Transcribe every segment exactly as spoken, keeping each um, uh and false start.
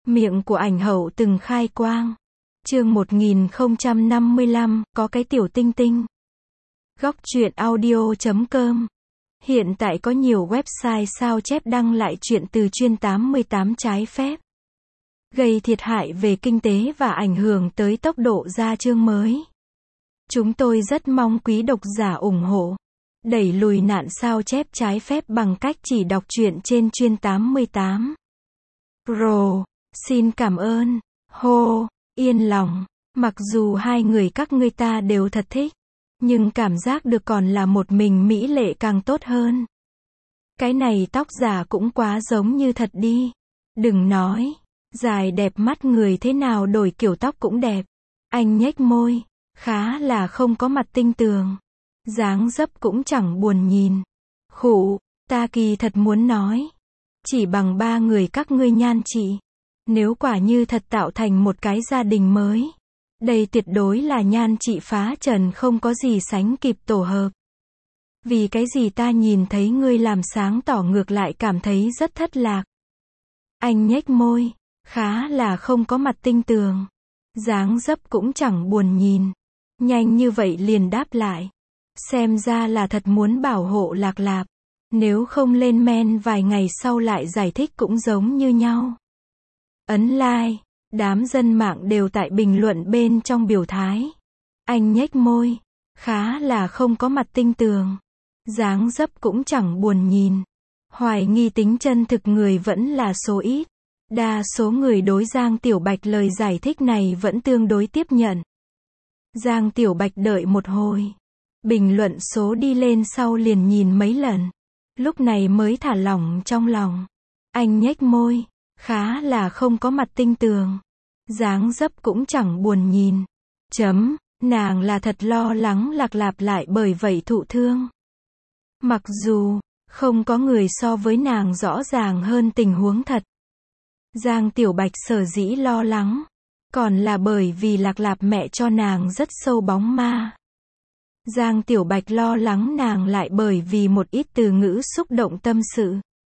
Miệng của ảnh hậu từng khai quang. Chương một nghìn không trăm năm mươi lăm, có cái tiểu tinh tinh. Góc truyện audio chấm com. Hiện tại có nhiều website sao chép đăng lại truyện từ chuyên tám mươi tám trái phép, gây thiệt hại về kinh tế và ảnh hưởng tới tốc độ ra chương mới. Chúng tôi rất mong quý độc giả ủng hộ, đẩy lùi nạn sao chép trái phép bằng cách chỉ đọc truyện trên chuyên tám mươi tám. Rồi, xin cảm ơn. Hô, yên lòng. Mặc dù hai người các ngươi ta đều thật thích, nhưng cảm giác được còn là một mình mỹ lệ càng tốt hơn. Cái này tóc giả cũng quá giống như thật đi. Đừng nói, dài đẹp mắt người thế nào đổi kiểu tóc cũng đẹp. Anh nhếch môi, khá là không có mặt tinh tường. Dáng dấp cũng chẳng buồn nhìn. Khụ, ta kỳ thật muốn nói, chỉ bằng ba người các ngươi nhan trị, nếu quả như thật tạo thành một cái gia đình mới, đây tuyệt đối là nhan trị phá trần không có gì sánh kịp tổ hợp. Vì cái gì ta nhìn thấy ngươi làm sáng tỏ ngược lại cảm thấy rất thất lạc. Anh nhếch môi, khá là không có mặt tinh tường. Dáng dấp cũng chẳng buồn nhìn. Nhanh như vậy liền đáp lại. Xem ra là thật muốn bảo hộ Lạc Lạp. Nếu không lên men vài ngày sau lại giải thích cũng giống như nhau. Ấn like, đám dân mạng đều tại bình luận bên trong biểu thái. Anh nhếch môi, khá là không có mặt tinh tường. Dáng dấp cũng chẳng buồn nhìn. Hoài nghi tính chân thực người vẫn là số ít. Đa số người đối Giang Tiểu Bạch lời giải thích này vẫn tương đối tiếp nhận. Giang Tiểu Bạch đợi một hồi, bình luận số đi lên sau liền nhìn mấy lần, lúc này mới thả lỏng trong lòng. Anh nhếch môi, khá là không có mặt tinh tường. Dáng dấp cũng chẳng buồn nhìn. Chấm, nàng là thật lo lắng Lạc Lạp lại bởi vậy thụ thương. Mặc dù, không có người so với nàng rõ ràng hơn tình huống thật. Giang Tiểu Bạch sở dĩ lo lắng, còn là bởi vì Lạc Lạp mẹ cho nàng rất sâu bóng ma. Giang Tiểu Bạch lo lắng nàng lại bởi vì một ít từ ngữ xúc động tâm sự.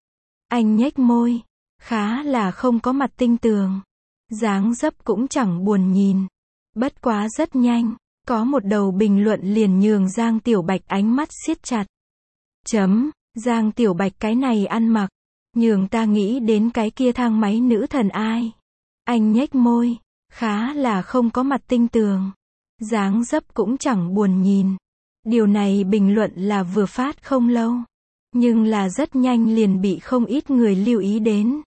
Anh nhếch môi, khá là không có mặt tinh tường. Dáng dấp cũng chẳng buồn nhìn. Bất quá rất nhanh, có một đầu bình luận liền nhường Giang Tiểu Bạch ánh mắt siết chặt. Chấm, Giang Tiểu Bạch cái này ăn mặc, nhường ta nghĩ đến cái kia thang máy nữ thần ai. Anh nhếch môi, khá là không có mặt tinh tường. Dáng dấp cũng chẳng buồn nhìn. Điều này bình luận là vừa phát không lâu, nhưng là rất nhanh liền bị không ít người lưu ý đến.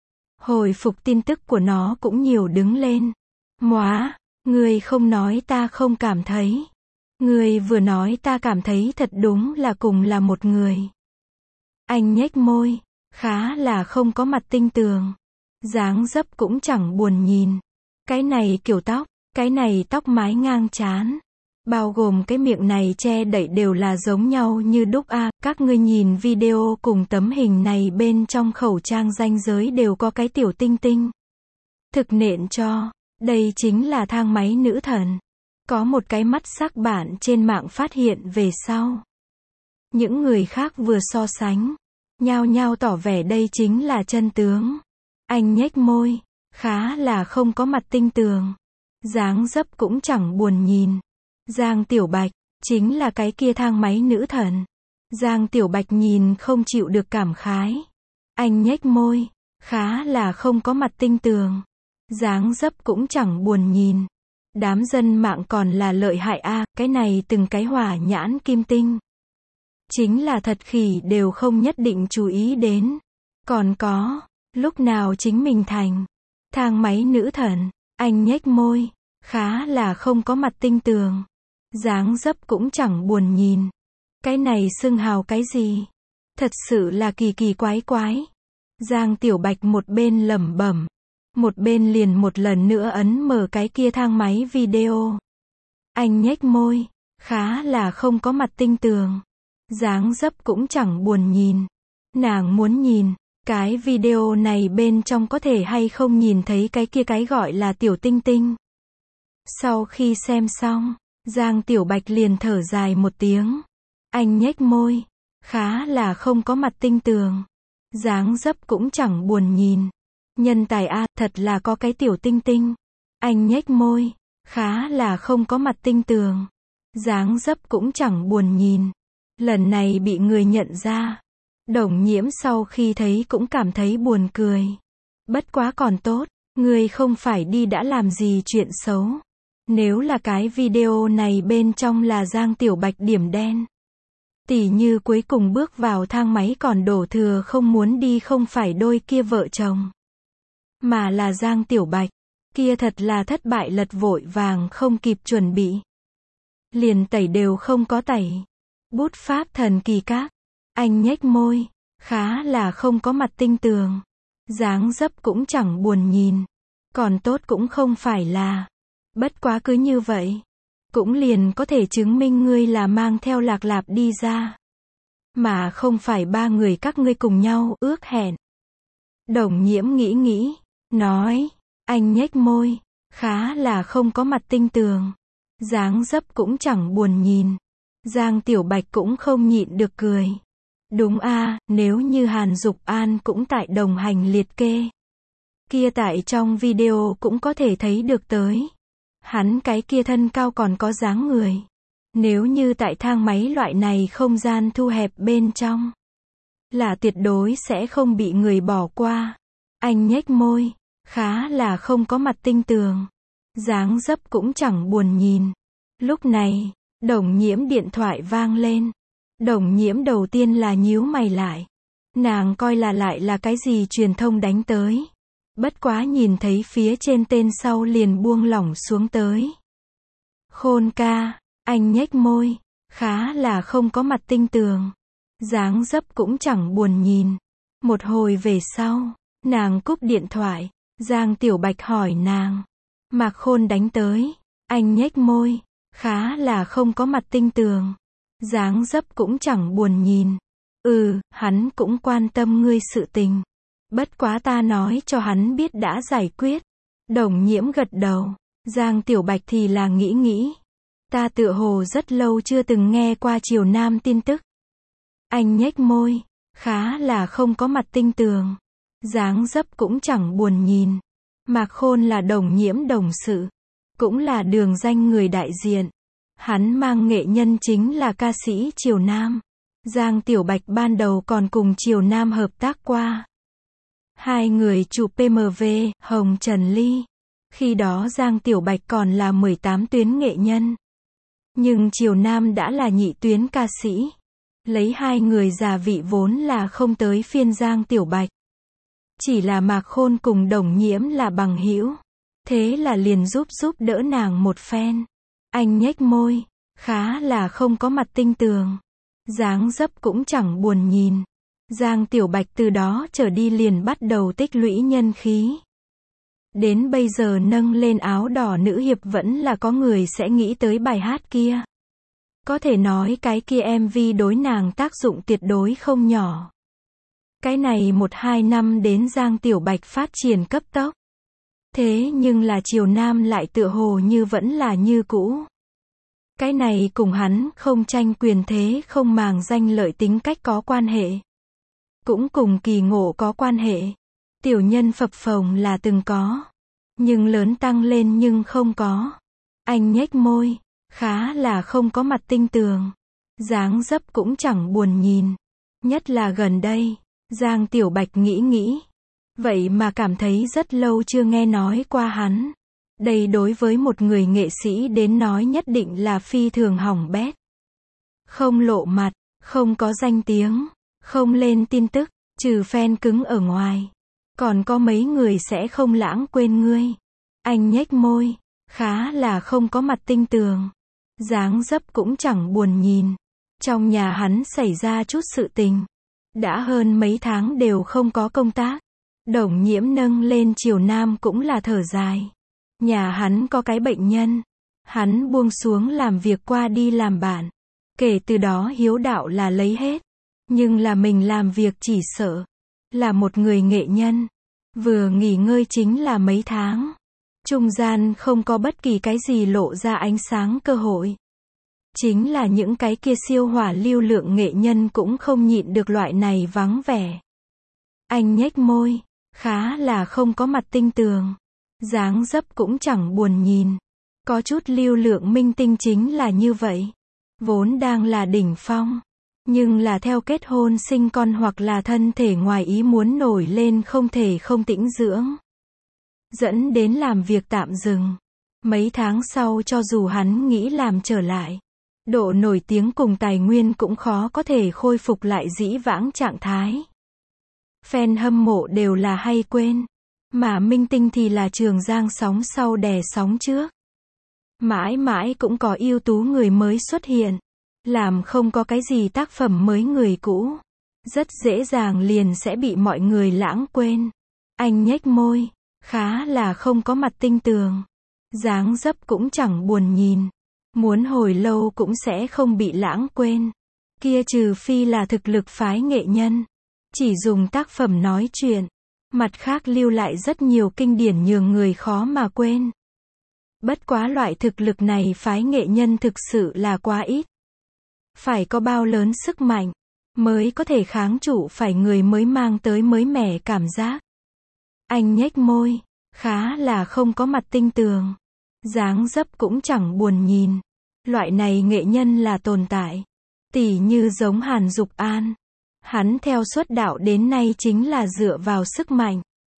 Hồi phục tin tức của nó cũng nhiều đứng lên. Móa, người không nói ta không cảm thấy. Người vừa nói ta cảm thấy thật đúng là cùng là một người. Anh nhếch môi, khá là không có mặt tinh tường. Dáng dấp cũng chẳng buồn nhìn. Cái này kiểu tóc, cái này tóc mái ngang trán, bao gồm cái miệng này che đậy đều là giống nhau như đúc a. À, các ngươi nhìn video cùng tấm hình này bên trong khẩu trang ranh giới đều có cái tiểu tinh tinh. Thực nện cho, đây chính là thang máy nữ thần. Có một cái mắt sắc bạn trên mạng phát hiện về sau. Những người khác vừa so sánh, nhao nhao tỏ vẻ đây chính là chân tướng. Anh nhếch môi, khá là không có mặt tinh tường. Dáng dấp cũng chẳng buồn nhìn. Giang Tiểu Bạch, chính là cái kia thang máy nữ thần. Giang Tiểu Bạch nhìn không chịu được cảm khái. Anh nhếch môi, khá là không có mặt tinh tường. Dáng dấp cũng chẳng buồn nhìn. Đám dân mạng còn là lợi hại a, à, cái này từng cái hỏa nhãn kim tinh. Chính là thật khỉ đều không nhất định chú ý đến. Còn có, lúc nào chính mình thành thang máy nữ thần. Anh nhếch môi, khá là không có mặt tinh tường. Dáng dấp cũng chẳng buồn nhìn. Cái này xưng hào cái gì? Thật sự là kỳ kỳ quái quái. Giang Tiểu Bạch một bên lẩm bẩm, một bên liền một lần nữa ấn mở cái kia thang máy video. Anh nhếch môi, khá là không có mặt tinh tường. Dáng dấp cũng chẳng buồn nhìn. Nàng muốn nhìn, cái video này bên trong có thể hay không nhìn thấy cái kia cái gọi là tiểu tinh tinh. Sau khi xem xong, Giang Tiểu Bạch liền thở dài một tiếng. Anh nhếch môi, khá là không có mặt tinh tường. Dáng dấp cũng chẳng buồn nhìn. Nhân tài a, thật là có cái tiểu tinh tinh. Anh nhếch môi, khá là không có mặt tinh tường. Dáng dấp cũng chẳng buồn nhìn. Lần này bị người nhận ra. Đồng Nhiễm sau khi thấy cũng cảm thấy buồn cười. Bất quá còn tốt, người không phải đi đã làm gì chuyện xấu. Nếu là cái video này bên trong là Giang Tiểu Bạch điểm đen. Tỉ như cuối cùng bước vào thang máy còn đổ thừa không muốn đi không phải đôi kia vợ chồng. Mà là Giang Tiểu Bạch. Kia thật là thất bại lật vội vàng không kịp chuẩn bị. Liền tẩy đều không có tẩy. Bút pháp thần kỳ các. Anh nhếch môi. Khá là không có mặt tinh tường. Dáng dấp cũng chẳng buồn nhìn. Còn tốt cũng không phải là. Bất quá cứ như vậy. Cũng liền có thể chứng minh ngươi là mang theo Lạc Lạp đi ra. Mà không phải ba người các ngươi cùng nhau ước hẹn. Đồng Nhiễm nghĩ nghĩ. Nói. Anh nhếch môi. Khá là không có mặt tinh tường. Dáng dấp cũng chẳng buồn nhìn. Giang Tiểu Bạch cũng không nhịn được cười. Đúng a, nếu như Hàn Dục An cũng tại đồng hành liệt kê. Kia tại trong video cũng có thể thấy được tới. Hắn cái kia thân cao còn có dáng người. Nếu như tại thang máy loại này không gian thu hẹp bên trong. Là tuyệt đối sẽ không bị người bỏ qua. Anh nhếch môi. Khá là không có mặt tinh tường. Dáng dấp cũng chẳng buồn nhìn. Lúc này, Đồng Nhiễm điện thoại vang lên. Đồng Nhiễm đầu tiên là nhíu mày lại. Nàng coi là lại là cái gì truyền thông đánh tới. Bất quá nhìn thấy phía trên tên sau liền buông lỏng xuống tới. Khôn ca, anh nhếch môi. Khá là không có mặt tinh tường. Dáng dấp cũng chẳng buồn nhìn. Một hồi về sau, nàng cúp điện thoại. Giang Tiểu Bạch hỏi nàng. Mạc Khôn đánh tới. Anh nhếch môi. Khá là không có mặt tinh tường. Dáng dấp cũng chẳng buồn nhìn. Ừ, hắn cũng quan tâm ngươi sự tình. Bất quá ta nói cho hắn biết đã giải quyết. Đồng Nhiễm gật đầu. Giang Tiểu Bạch thì là nghĩ nghĩ. Ta tựa hồ rất lâu chưa từng nghe qua Triều Nam tin tức. Anh nhếch môi. Khá là không có mặt tinh tường. Dáng dấp cũng chẳng buồn nhìn. Mạc Khôn là Đồng Nhiễm đồng sự. Cũng là đường danh người đại diện. Hắn mang nghệ nhân chính là ca sĩ Triều Nam. Giang Tiểu Bạch ban đầu còn cùng Triều Nam hợp tác qua. Hai người chụp pê em vê, Hồng Trần Ly. Khi đó Giang Tiểu Bạch còn là mười tám tuyến nghệ nhân. Nhưng Triều Nam đã là nhị tuyến ca sĩ. Lấy hai người già vị vốn là không tới phiên Giang Tiểu Bạch. Chỉ là Mạc Khôn cùng Đồng Nhiễm là bằng hữu. Thế là liền giúp giúp đỡ nàng một phen. Anh nhếch môi. Khá là không có mặt tinh tường. Dáng dấp cũng chẳng buồn nhìn. Giang Tiểu Bạch từ đó trở đi liền bắt đầu tích lũy nhân khí. Đến bây giờ nâng lên áo đỏ nữ hiệp vẫn là có người sẽ nghĩ tới bài hát kia. Có thể nói cái kia em vê đối nàng tác dụng tuyệt đối không nhỏ. Cái này một hai năm đến Giang Tiểu Bạch phát triển cấp tốc. Thế nhưng là Triều Nam lại tựa hồ như vẫn là như cũ. Cái này cùng hắn không tranh quyền thế không màng danh lợi tính cách có quan hệ. Cũng cùng kỳ ngộ có quan hệ. Tiểu nhân phập phồng là từng có. Nhưng lớn tăng lên nhưng không có. Anh nhếch môi. Khá là không có mặt tinh tường. Dáng dấp cũng chẳng buồn nhìn. Nhất là gần đây. Giang Tiểu Bạch nghĩ nghĩ. Vậy mà cảm thấy rất lâu chưa nghe nói qua hắn. Đây đối với một người nghệ sĩ đến nói nhất định là phi thường hỏng bét. Không lộ mặt, không có danh tiếng, không lên tin tức, trừ fan cứng ở ngoài. Còn có mấy người sẽ không lãng quên ngươi. Anh nhếch môi. Khá là không có mặt tinh tường. Dáng dấp cũng chẳng buồn nhìn. Trong nhà hắn xảy ra chút sự tình. Đã hơn mấy tháng đều không có công tác. Đồng Nhiễm nâng lên Triều Nam cũng là thở dài. Nhà hắn có cái bệnh nhân. Hắn buông xuống làm việc qua đi làm bạn. Kể từ đó hiếu đạo là lấy hết. Nhưng là mình làm việc chỉ sợ. Là một người nghệ nhân. Vừa nghỉ ngơi chính là mấy tháng. Trung gian không có bất kỳ cái gì lộ ra ánh sáng cơ hội. Chính là những cái kia siêu hỏa lưu lượng nghệ nhân cũng không nhịn được loại này vắng vẻ. Anh nhếch môi. khá là không có mặt tinh tường. Dáng dấp cũng chẳng buồn nhìn. Có chút lưu lượng minh tinh chính là như vậy. Vốn đang là đỉnh phong. Nhưng là theo kết hôn sinh con hoặc là thân thể ngoài ý muốn nổi lên không thể không tĩnh dưỡng. Dẫn đến làm việc tạm dừng. Mấy tháng sau cho dù hắn nghĩ làm trở lại, độ nổi tiếng cùng tài nguyên cũng khó có thể khôi phục lại dĩ vãng trạng thái. Fan hâm mộ đều là hay quên. Mà minh tinh thì là trường giang sóng sau đè sóng trước. Mãi mãi cũng có ưu tú người mới xuất hiện. Làm không có cái gì tác phẩm mới người cũ. Rất dễ dàng liền sẽ bị mọi người lãng quên. Anh nhếch môi. Khá là không có mặt tinh tường. Dáng dấp cũng chẳng buồn nhìn. Muốn hồi lâu cũng sẽ không bị lãng quên. Kia trừ phi là thực lực phái nghệ nhân. Chỉ dùng tác phẩm nói chuyện. Mặt khác lưu lại rất nhiều kinh điển nhường người khó mà quên. Bất quá loại thực lực này phái nghệ nhân thực sự là quá ít. Phải có bao lớn sức mạnh, mới có thể kháng trụ phải người mới mang tới mới mẻ cảm giác. Anh nhếch môi, khá là không có mặt tinh tường. Dáng dấp cũng chẳng buồn nhìn. Loại này nghệ nhân là tồn tại. Tỉ như giống Hàn Dục An. Hắn theo xuất đạo đến nay chính là dựa vào sức mạnh.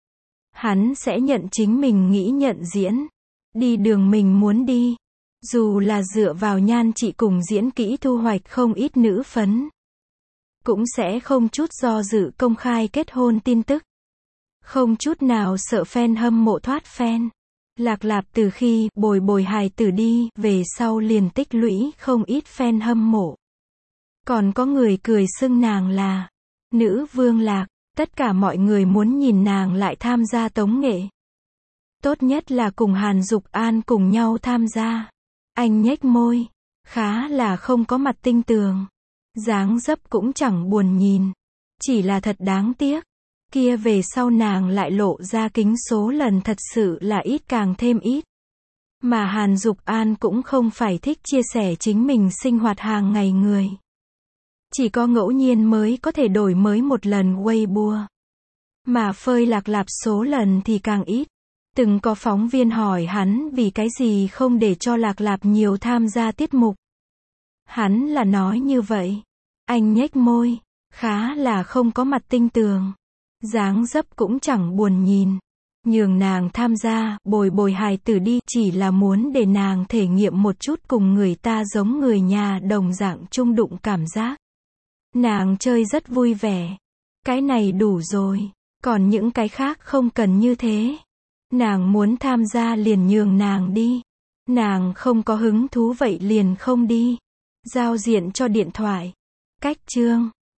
Hắn sẽ nhận chính mình nghĩ nhận diễn. Đi đường mình muốn đi. Dù là dựa vào nhan trị cùng diễn kỹ thu hoạch không ít nữ phấn. Cũng sẽ không chút do dự công khai kết hôn tin tức. Không chút nào sợ fan hâm mộ thoát fan. Lạc Lạp từ khi bồi bồi hài tử đi về sau liền tích lũy không ít fan hâm mộ. Còn có người cười xưng nàng là nữ vương Lạc. Tất cả mọi người muốn nhìn nàng lại tham gia tống nghệ. Tốt nhất là cùng Hàn Dục An cùng nhau tham gia. Anh nhếch môi. Khá là không có mặt tinh tường. Dáng dấp cũng chẳng buồn nhìn. Chỉ là thật đáng tiếc. Kia về sau nàng lại lộ ra kính số lần thật sự là ít càng thêm ít. Mà Hàn Dục An cũng không phải thích chia sẻ chính mình sinh hoạt hàng ngày người. Chỉ có ngẫu nhiên mới có thể đổi mới một lần Weibo. Mà phơi Lạc Lạp số lần thì càng ít. Từng có phóng viên hỏi hắn vì cái gì không để cho Lạc Lạp nhiều tham gia tiết mục. Hắn là nói như vậy. Anh nhếch môi. Khá là không có mặt tinh tường. Dáng dấp cũng chẳng buồn nhìn. Nhường nàng tham gia, bồi bồi hài tử đi, chỉ là muốn để nàng thể nghiệm một chút cùng người ta giống người nhà đồng dạng chung đụng cảm giác. Nàng chơi rất vui vẻ. Cái này đủ rồi. Còn những cái khác không cần như thế. Nàng muốn tham gia liền nhường nàng đi. Nàng không có hứng thú vậy liền không đi. Giao diện cho điện thoại. Cách chương